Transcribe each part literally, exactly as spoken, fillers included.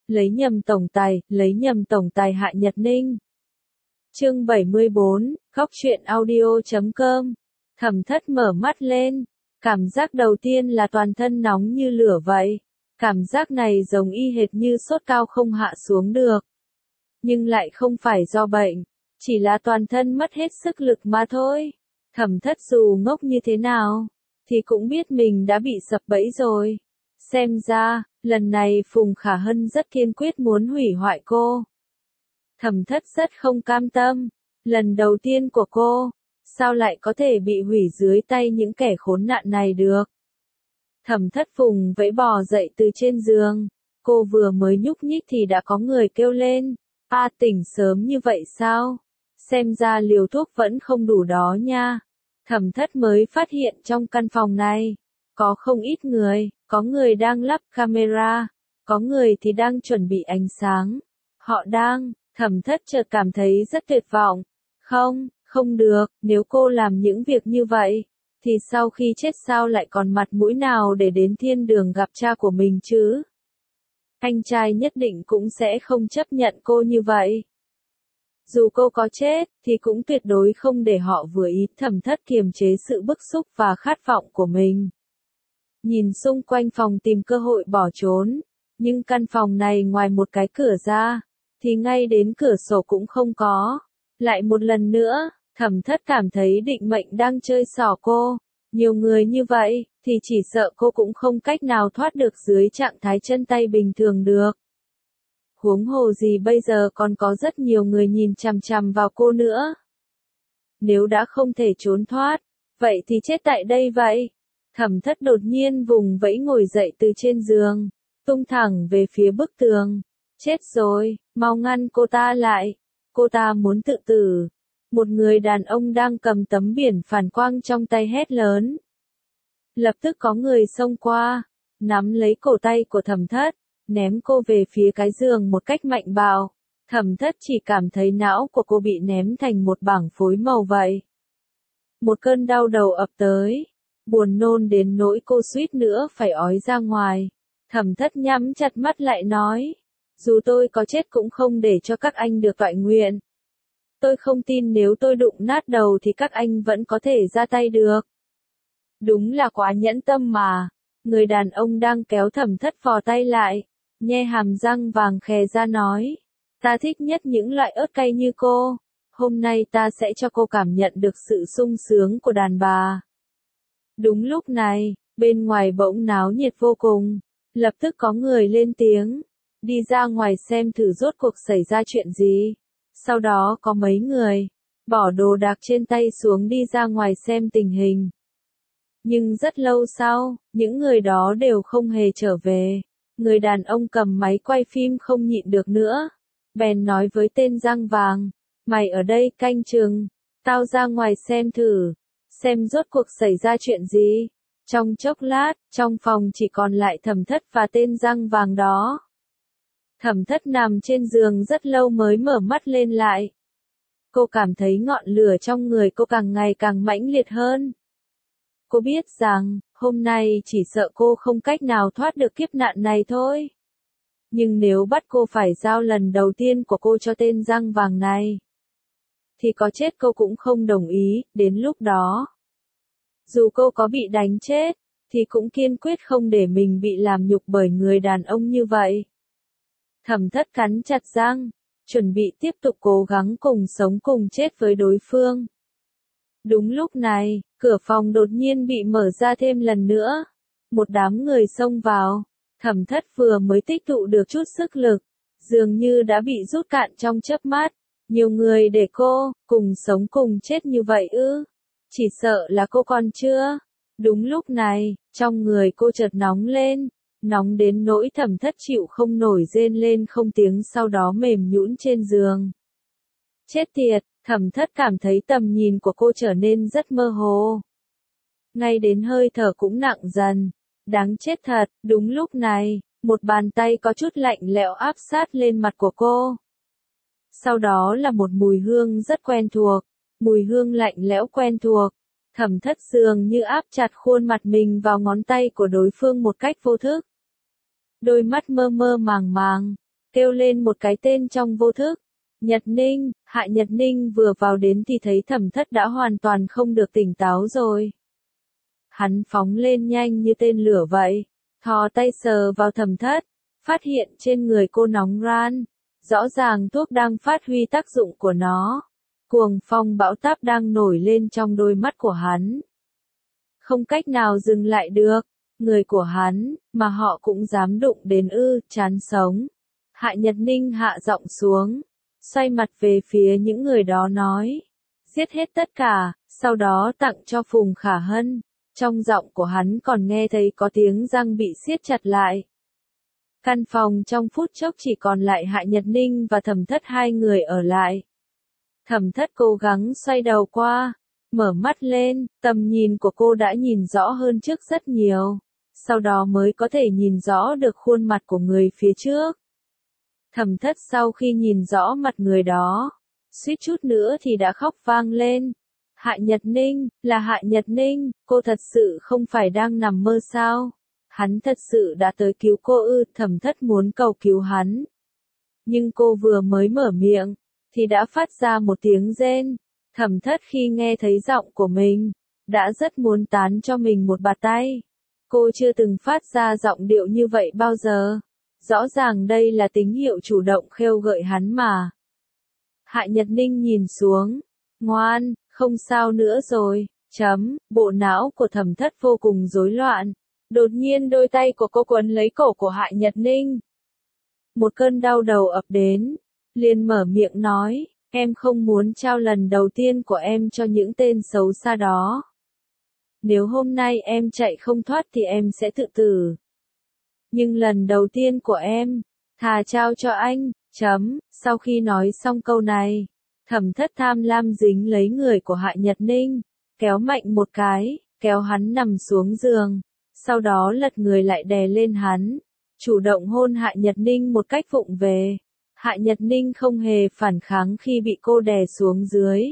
lấy nhầm tổng tài, lấy nhầm tổng tài Hạ Nhật Ninh. Chương bảy mươi bốn, góc truyện audio chấm com. Thẩm Thất mở mắt lên, cảm giác đầu tiên là toàn thân nóng như lửa vậy. Cảm giác này giống y hệt như sốt cao không hạ xuống được. Nhưng lại không phải do bệnh, chỉ là toàn thân mất hết sức lực mà thôi. Thẩm Thất dù ngốc như thế nào, thì cũng biết mình đã bị sập bẫy rồi. Xem ra, lần này Phùng Khả Hân rất kiên quyết muốn hủy hoại cô. Thẩm Thất rất không cam tâm, lần đầu tiên của cô, sao lại có thể bị hủy dưới tay những kẻ khốn nạn này được. Thẩm Thất vùng vẫy bò dậy từ trên giường, cô vừa mới nhúc nhích thì đã có người kêu lên, a tỉnh sớm như vậy sao? Xem ra liều thuốc vẫn không đủ đó nha. Thẩm Thất mới phát hiện trong căn phòng này, có không ít người, có người đang lắp camera, có người thì đang chuẩn bị ánh sáng. Họ đang, Thẩm Thất chợt cảm thấy rất tuyệt vọng. Không, không được, nếu cô làm những việc như vậy, thì sau khi chết sao lại còn mặt mũi nào để đến thiên đường gặp cha của mình chứ? Anh trai nhất định cũng sẽ không chấp nhận cô như vậy. Dù cô có chết, thì cũng tuyệt đối không để họ vừa ý. Thẩm Thất kiềm chế sự bức xúc và khát vọng của mình. Nhìn xung quanh phòng tìm cơ hội bỏ trốn, nhưng căn phòng này ngoài một cái cửa ra, thì ngay đến cửa sổ cũng không có. Lại một lần nữa, Thẩm Thất cảm thấy định mệnh đang chơi xỏ cô. Nhiều người như vậy, thì chỉ sợ cô cũng không cách nào thoát được dưới trạng thái chân tay bình thường được. Huống hồ gì bây giờ còn có rất nhiều người nhìn chằm chằm vào cô nữa. Nếu đã không thể trốn thoát, vậy thì chết tại đây vậy. Thẩm Thất đột nhiên vùng vẫy ngồi dậy từ trên giường, tung thẳng về phía bức tường. Chết rồi, mau ngăn cô ta lại. Cô ta muốn tự tử. Một người đàn ông đang cầm tấm biển phản quang trong tay hét lớn. Lập tức có người xông qua, nắm lấy cổ tay của Thẩm Thất, ném cô về phía cái giường một cách mạnh bạo. Thẩm Thất chỉ cảm thấy não của cô bị ném thành một bảng phối màu vậy. Một cơn đau đầu ập tới, buồn nôn đến nỗi cô suýt nữa phải ói ra ngoài. Thẩm Thất nhắm chặt mắt lại nói, dù tôi có chết cũng không để cho các anh được toại nguyện. Tôi không tin nếu tôi đụng nát đầu thì các anh vẫn có thể ra tay được. Đúng là quá nhẫn tâm mà. Người đàn ông đang kéo Thẩm Thất vò tay lại, nhe hàm răng vàng khè ra nói, ta thích nhất những loại ớt cay như cô. Hôm nay ta sẽ cho cô cảm nhận được sự sung sướng của đàn bà. Đúng lúc này, bên ngoài bỗng náo nhiệt vô cùng. Lập tức có người lên tiếng, đi ra ngoài xem thử rốt cuộc xảy ra chuyện gì. Sau đó có mấy người, bỏ đồ đạc trên tay xuống đi ra ngoài xem tình hình. Nhưng rất lâu sau, những người đó đều không hề trở về. Người đàn ông cầm máy quay phim không nhịn được nữa. Bèn nói với tên răng vàng, mày ở đây canh chừng, tao ra ngoài xem thử, xem rốt cuộc xảy ra chuyện gì. Trong chốc lát, trong phòng chỉ còn lại Thẩm Thất và tên răng vàng đó. Thẩm Thất nằm trên giường rất lâu mới mở mắt lên lại. Cô cảm thấy ngọn lửa trong người cô càng ngày càng mãnh liệt hơn. Cô biết rằng, hôm nay chỉ sợ cô không cách nào thoát được kiếp nạn này thôi. Nhưng nếu bắt cô phải giao lần đầu tiên của cô cho tên răng vàng này, thì có chết cô cũng không đồng ý. Đến lúc đó, dù cô có bị đánh chết, thì cũng kiên quyết không để mình bị làm nhục bởi người đàn ông như vậy. Thẩm Thất cắn chặt răng, chuẩn bị tiếp tục cố gắng cùng sống cùng chết với đối phương. Đúng lúc này, cửa phòng đột nhiên bị mở ra thêm lần nữa. Một đám người xông vào. Thẩm Thất vừa mới tích tụ được chút sức lực, dường như đã bị rút cạn trong chớp mắt. Nhiều người để cô, cùng sống cùng chết như vậy ư? Chỉ sợ là cô còn chưa. Đúng lúc này, trong người cô chợt nóng lên. Nóng đến nỗi Thẩm Thất chịu không nổi rên lên không tiếng sau đó mềm nhũn trên giường. Chết tiệt, Thẩm Thất cảm thấy tầm nhìn của cô trở nên rất mơ hồ. Ngay đến hơi thở cũng nặng dần. Đáng chết thật, đúng lúc này, một bàn tay có chút lạnh lẽo áp sát lên mặt của cô. Sau đó là một mùi hương rất quen thuộc, mùi hương lạnh lẽo quen thuộc. Thẩm Thất dường như áp chặt khuôn mặt mình vào ngón tay của đối phương một cách vô thức. Đôi mắt mơ mơ màng màng, kêu lên một cái tên trong vô thức. Nhật Ninh, Hạ Nhật Ninh vừa vào đến thì thấy Thẩm Thất đã hoàn toàn không được tỉnh táo rồi. Hắn phóng lên nhanh như tên lửa vậy, thò tay sờ vào Thẩm Thất, phát hiện trên người cô nóng ran, rõ ràng thuốc đang phát huy tác dụng của nó. Cuồng phong bão táp đang nổi lên trong đôi mắt của hắn. Không cách nào dừng lại được, người của hắn, mà họ cũng dám đụng đến ư, chán sống. Hạ Nhật Ninh hạ giọng xuống, xoay mặt về phía những người đó nói, giết hết tất cả, sau đó tặng cho Phùng Khả Hân. Trong giọng của hắn còn nghe thấy có tiếng răng bị siết chặt lại. Căn phòng trong phút chốc chỉ còn lại Hạ Nhật Ninh và Thẩm Thất hai người ở lại. Thẩm Thất cố gắng xoay đầu qua, mở mắt lên, tầm nhìn của cô đã nhìn rõ hơn trước rất nhiều, sau đó mới có thể nhìn rõ được khuôn mặt của người phía trước. Thẩm Thất sau khi nhìn rõ mặt người đó, suýt chút nữa thì đã khóc vang lên. Hạ Nhật Ninh, là Hạ Nhật Ninh, cô thật sự không phải đang nằm mơ sao? Hắn thật sự đã tới cứu cô ư? Thẩm Thất muốn cầu cứu hắn. Nhưng cô vừa mới mở miệng, thì đã phát ra một tiếng rên. Thẩm Thất khi nghe thấy giọng của mình, đã rất muốn tán cho mình một bạt tay. Cô chưa từng phát ra giọng điệu như vậy bao giờ. Rõ ràng đây là tín hiệu chủ động khêu gợi hắn mà. Hạ Nhật Ninh nhìn xuống. Ngoan, không sao nữa rồi. Chấm, bộ não của Thẩm Thất vô cùng rối loạn. Đột nhiên đôi tay của cô quấn lấy cổ của Hạ Nhật Ninh. Một cơn đau đầu ập đến. Liền mở miệng nói, em không muốn trao lần đầu tiên của em cho những tên xấu xa đó. Nếu hôm nay em chạy không thoát thì em sẽ tự tử. Nhưng lần đầu tiên của em, thà trao cho anh, chấm, sau khi nói xong câu này, Thẩm Thất tham lam dính lấy người của Hạ Nhật Ninh, kéo mạnh một cái, kéo hắn nằm xuống giường, sau đó lật người lại đè lên hắn, chủ động hôn Hạ Nhật Ninh một cách vụng về. Hạ Nhật Ninh không hề phản kháng khi bị cô đè xuống dưới.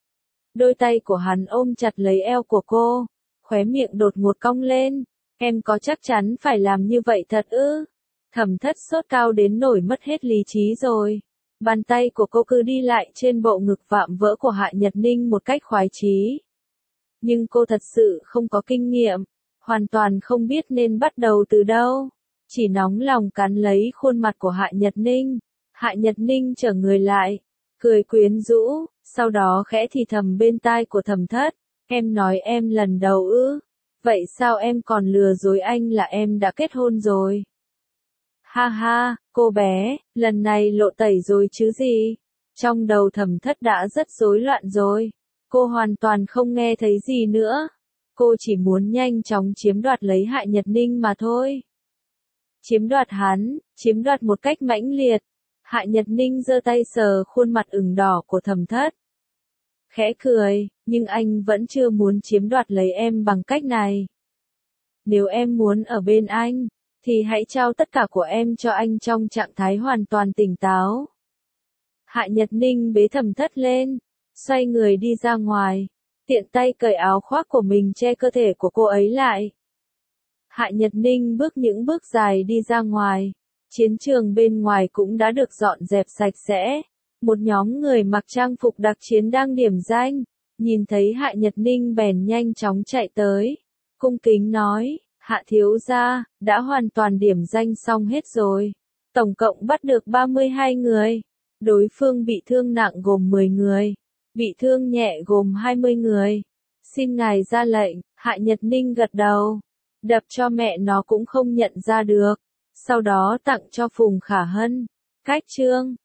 Đôi tay của hắn ôm chặt lấy eo của cô, khóe miệng đột ngột cong lên. Em có chắc chắn phải làm như vậy thật ư? Thẩm Thất sốt cao đến nổi mất hết lý trí rồi. Bàn tay của cô cứ đi lại trên bộ ngực vạm vỡ của Hạ Nhật Ninh một cách khoái chí. Nhưng cô thật sự không có kinh nghiệm, hoàn toàn không biết nên bắt đầu từ đâu. Chỉ nóng lòng cắn lấy khuôn mặt của Hạ Nhật Ninh. Hạ Nhật Ninh trở người lại, cười quyến rũ, sau đó khẽ thì thầm bên tai của Thẩm Thất. Em nói em lần đầu ư? Vậy sao em còn lừa dối anh là em đã kết hôn rồi? Ha ha, cô bé, lần này lộ tẩy rồi chứ gì? Trong đầu Thẩm Thất đã rất rối loạn rồi. Cô hoàn toàn không nghe thấy gì nữa. Cô chỉ muốn nhanh chóng chiếm đoạt lấy Hạ Nhật Ninh mà thôi. Chiếm đoạt hắn, chiếm đoạt một cách mãnh liệt. Hạ Nhật Ninh giơ tay sờ khuôn mặt ửng đỏ của Thẩm Thất. Khẽ cười, nhưng anh vẫn chưa muốn chiếm đoạt lấy em bằng cách này. Nếu em muốn ở bên anh, thì hãy trao tất cả của em cho anh trong trạng thái hoàn toàn tỉnh táo. Hạ Nhật Ninh bế Thẩm Thất lên, xoay người đi ra ngoài, tiện tay cởi áo khoác của mình che cơ thể của cô ấy lại. Hạ Nhật Ninh bước những bước dài đi ra ngoài. Chiến trường bên ngoài cũng đã được dọn dẹp sạch sẽ. Một nhóm người mặc trang phục đặc chiến đang điểm danh. Nhìn thấy Hạ Nhật Ninh bèn nhanh chóng chạy tới. Cung kính nói, Hạ thiếu gia, đã hoàn toàn điểm danh xong hết rồi. Tổng cộng bắt được ba mươi hai người. Đối phương bị thương nặng gồm mười người. Bị thương nhẹ gồm hai mươi người. Xin ngài ra lệnh. Hạ Nhật Ninh gật đầu. Đập cho mẹ nó cũng không nhận ra được. Sau đó tặng cho Phùng Khả Hân. Cách chương